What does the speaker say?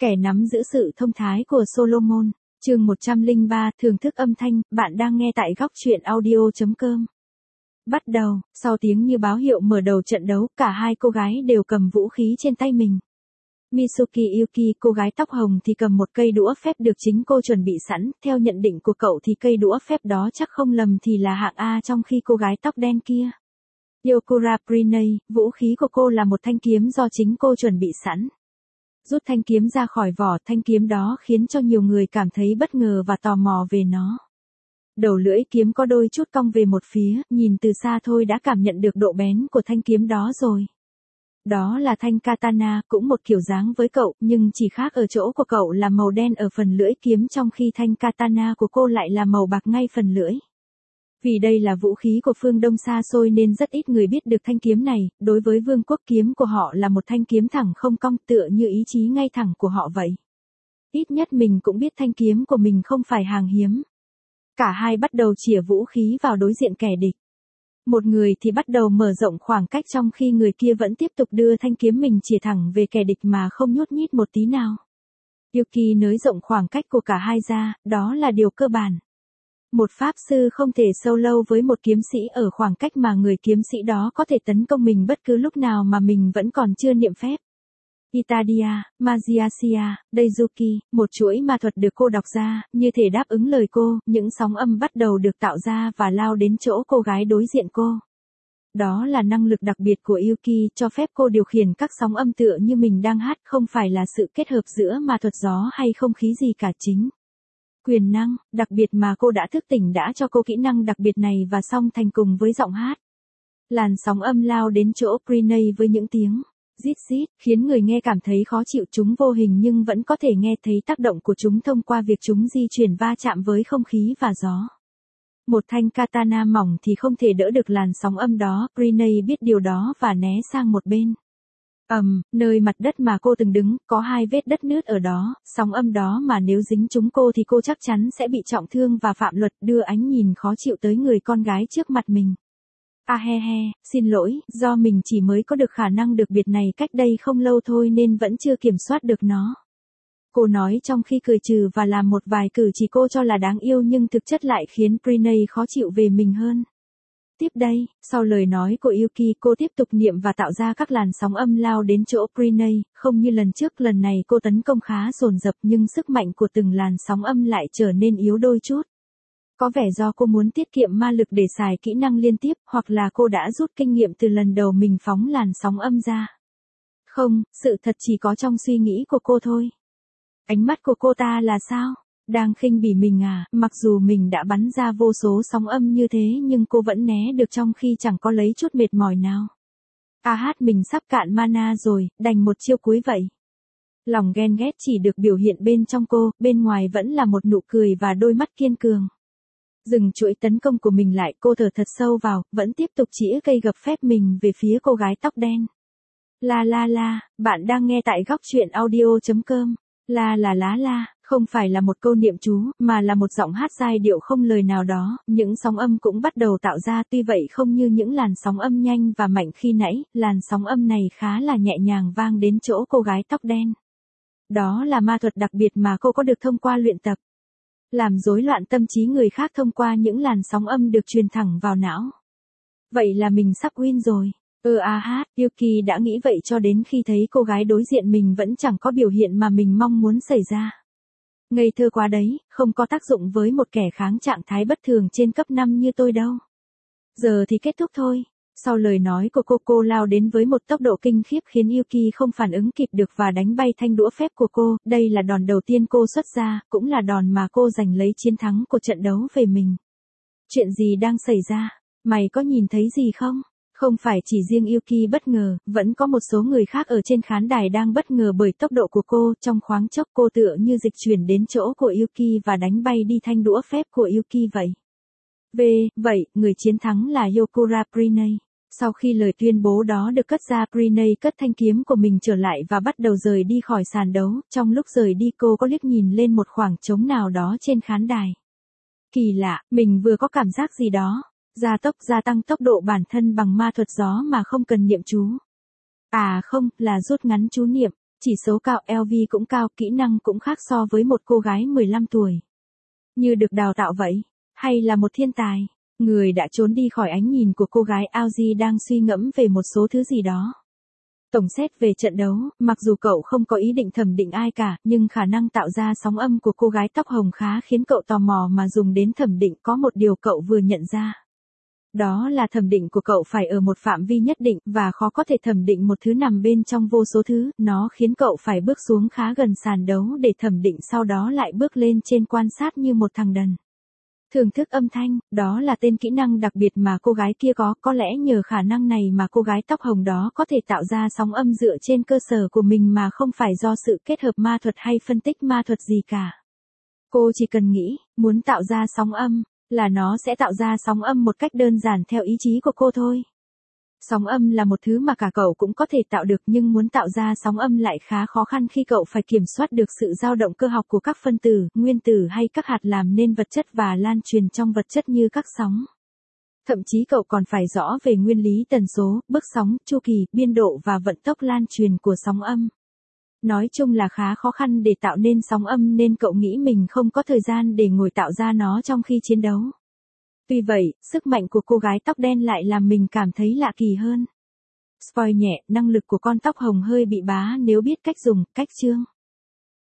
Kẻ nắm giữ sự thông thái của Solomon, chương 103, thưởng thức âm thanh, bạn đang nghe tại góc truyện audio.com. Bắt đầu, sau tiếng như báo hiệu mở đầu trận đấu, cả hai cô gái đều cầm vũ khí trên tay mình. Mitsuki Yuki, cô gái tóc hồng thì cầm một cây đũa phép được chính cô chuẩn bị sẵn, theo nhận định của cậu thì cây đũa phép đó chắc không lầm thì là hạng A, trong khi cô gái tóc đen kia, Yokura Prinay, vũ khí của cô là một thanh kiếm do chính cô chuẩn bị sẵn. Rút thanh kiếm ra khỏi vỏ, thanh kiếm đó khiến cho nhiều người cảm thấy bất ngờ và tò mò về nó. Đầu lưỡi kiếm có đôi chút cong về một phía, nhìn từ xa thôi đã cảm nhận được độ bén của thanh kiếm đó rồi. Đó là thanh katana, cũng một kiểu dáng với cậu, nhưng chỉ khác ở chỗ của cậu là màu đen ở phần lưỡi kiếm, trong khi thanh katana của cô lại là màu bạc ngay phần lưỡi. Vì đây là vũ khí của phương Đông xa xôi nên rất ít người biết được thanh kiếm này, đối với vương quốc kiếm của họ là một thanh kiếm thẳng không cong, tựa như ý chí ngay thẳng của họ vậy. Ít nhất mình cũng biết thanh kiếm của mình không phải hàng hiếm. Cả hai bắt đầu chĩa vũ khí vào đối diện kẻ địch. Một người thì bắt đầu mở rộng khoảng cách, trong khi người kia vẫn tiếp tục đưa thanh kiếm mình chĩa thẳng về kẻ địch mà không nhút nhít một tí nào. Yuki nới rộng khoảng cách của cả hai ra, đó là điều cơ bản. Một pháp sư không thể solo với một kiếm sĩ ở khoảng cách mà người kiếm sĩ đó có thể tấn công mình bất cứ lúc nào mà mình vẫn còn chưa niệm phép. Itadia, Magiasia, Deizuki, một chuỗi ma thuật được cô đọc ra, như thể đáp ứng lời cô, những sóng âm bắt đầu được tạo ra và lao đến chỗ cô gái đối diện cô. Đó là năng lực đặc biệt của Yuki, cho phép cô điều khiển các sóng âm tựa như mình đang hát, không phải là sự kết hợp giữa ma thuật gió hay không khí gì cả chính. Quyền năng, đặc biệt mà cô đã thức tỉnh đã cho cô kỹ năng đặc biệt này và song thành cùng với giọng hát. Làn sóng âm lao đến chỗ Prinay với những tiếng rít rít, khiến người nghe cảm thấy khó chịu, chúng vô hình nhưng vẫn có thể nghe thấy tác động của chúng thông qua việc chúng di chuyển va chạm với không khí và gió. Một thanh katana mỏng thì không thể đỡ được làn sóng âm đó, Prinay biết điều đó và né sang một bên. Nơi mặt đất mà cô từng đứng, có hai vết đất nứt ở đó, sóng âm đó mà nếu dính chúng cô thì cô chắc chắn sẽ bị trọng thương và phạm luật, đưa ánh nhìn khó chịu tới người con gái trước mặt mình. Xin lỗi, do mình chỉ mới có được khả năng đặc biệt này cách đây không lâu thôi nên vẫn chưa kiểm soát được nó. Cô nói trong khi cười trừ và làm một vài cử chỉ cô cho là đáng yêu nhưng thực chất lại khiến Prinay khó chịu về mình hơn. Tiếp đây, sau lời nói của Yuki, cô tiếp tục niệm và tạo ra các làn sóng âm lao đến chỗ Prinay, không như lần trước, lần này cô tấn công khá dồn dập nhưng sức mạnh của từng làn sóng âm lại trở nên yếu đôi chút. Có vẻ do cô muốn tiết kiệm ma lực để xài kỹ năng liên tiếp, hoặc là cô đã rút kinh nghiệm từ lần đầu mình phóng làn sóng âm ra. Không, sự thật chỉ có trong suy nghĩ của cô thôi. Ánh mắt của cô ta là sao? Đang khinh bỉ mình à? Mặc dù mình đã bắn ra vô số sóng âm như thế nhưng cô vẫn né được trong khi chẳng có lấy chút mệt mỏi nào. Mình sắp cạn mana rồi, đành một chiêu cuối vậy. Lòng ghen ghét chỉ được biểu hiện bên trong cô, bên ngoài vẫn là một nụ cười và đôi mắt kiên cường. Dừng chuỗi tấn công của mình lại, cô thở thật sâu vào, vẫn tiếp tục chĩa cây gập phép mình về phía cô gái tóc đen. Bạn đang nghe tại góc truyện audio.com. Không phải là một câu niệm chú, mà là một giọng hát giai điệu không lời nào đó, những sóng âm cũng bắt đầu tạo ra, tuy vậy không như những làn sóng âm nhanh và mạnh khi nãy, làn sóng âm này khá là nhẹ nhàng vang đến chỗ cô gái tóc đen. Đó là ma thuật đặc biệt mà cô có được thông qua luyện tập. Làm rối loạn tâm trí người khác thông qua những làn sóng âm được truyền thẳng vào não. Vậy là mình sắp win rồi. Yuki đã nghĩ vậy cho đến khi thấy cô gái đối diện mình vẫn chẳng có biểu hiện mà mình mong muốn xảy ra. Ngây thơ quá đấy, không có tác dụng với một kẻ kháng trạng thái bất thường trên cấp 5 như tôi đâu. Giờ thì kết thúc thôi. Sau lời nói của cô lao đến với một tốc độ kinh khiếp khiến Yuki không phản ứng kịp được và đánh bay thanh đũa phép của cô. Đây là đòn đầu tiên cô xuất ra, cũng là đòn mà cô giành lấy chiến thắng của trận đấu về mình. Chuyện gì đang xảy ra? Mày có nhìn thấy gì không? Không phải chỉ riêng Yuki bất ngờ, vẫn có một số người khác ở trên khán đài đang bất ngờ bởi tốc độ của cô. Trong khoáng chốc cô tựa như dịch chuyển đến chỗ của Yuki và đánh bay đi thanh đũa phép của Yuki vậy. Vậy, người chiến thắng là Yokura Prinay. Sau khi lời tuyên bố đó được cất ra, Prinay cất thanh kiếm của mình trở lại và bắt đầu rời đi khỏi sàn đấu. Trong lúc rời đi cô có liếc nhìn lên một khoảng trống nào đó trên khán đài. Kỳ lạ, mình vừa có cảm giác gì đó. Gia tăng tốc độ bản thân bằng ma thuật gió mà không cần niệm chú. Không, là rút ngắn chú niệm. Chỉ số cao, LV cũng cao, kỹ năng cũng khác so với một cô gái 15 tuổi. Như được đào tạo vậy, hay là một thiên tài? Người đã trốn đi khỏi ánh nhìn của cô gái Aoji đang suy ngẫm về một số thứ gì đó. Tổng xét về trận đấu, mặc dù cậu không có ý định thẩm định ai cả, nhưng khả năng tạo ra sóng âm của cô gái tóc hồng khá khiến cậu tò mò mà dùng đến thẩm định. Có một điều cậu vừa nhận ra. Đó là thẩm định của cậu phải ở một phạm vi nhất định, và khó có thể thẩm định một thứ nằm bên trong vô số thứ. Nó khiến cậu phải bước xuống khá gần sàn đấu để thẩm định, sau đó lại bước lên trên quan sát như một thằng đần. Thưởng thức âm thanh, đó là tên kỹ năng đặc biệt mà cô gái kia có lẽ nhờ khả năng này mà cô gái tóc hồng đó có thể tạo ra sóng âm dựa trên cơ sở của mình mà không phải do sự kết hợp ma thuật hay phân tích ma thuật gì cả. Cô chỉ cần nghĩ, muốn tạo ra sóng âm, là nó sẽ tạo ra sóng âm một cách đơn giản theo ý chí của cô thôi. Sóng âm là một thứ mà cả cậu cũng có thể tạo được, nhưng muốn tạo ra sóng âm lại khá khó khăn khi cậu phải kiểm soát được sự dao động cơ học của các phân tử, nguyên tử hay các hạt làm nên vật chất và lan truyền trong vật chất như các sóng. Thậm chí cậu còn phải rõ về nguyên lý tần số, bước sóng, chu kỳ, biên độ và vận tốc lan truyền của sóng âm. Nói chung là khá khó khăn để tạo nên sóng âm, nên cậu nghĩ mình không có thời gian để ngồi tạo ra nó trong khi chiến đấu. Tuy vậy, sức mạnh của cô gái tóc đen lại làm mình cảm thấy lạ kỳ hơn. Spoil nhẹ, năng lực của con tóc hồng hơi bị bá nếu biết cách dùng, cách chương.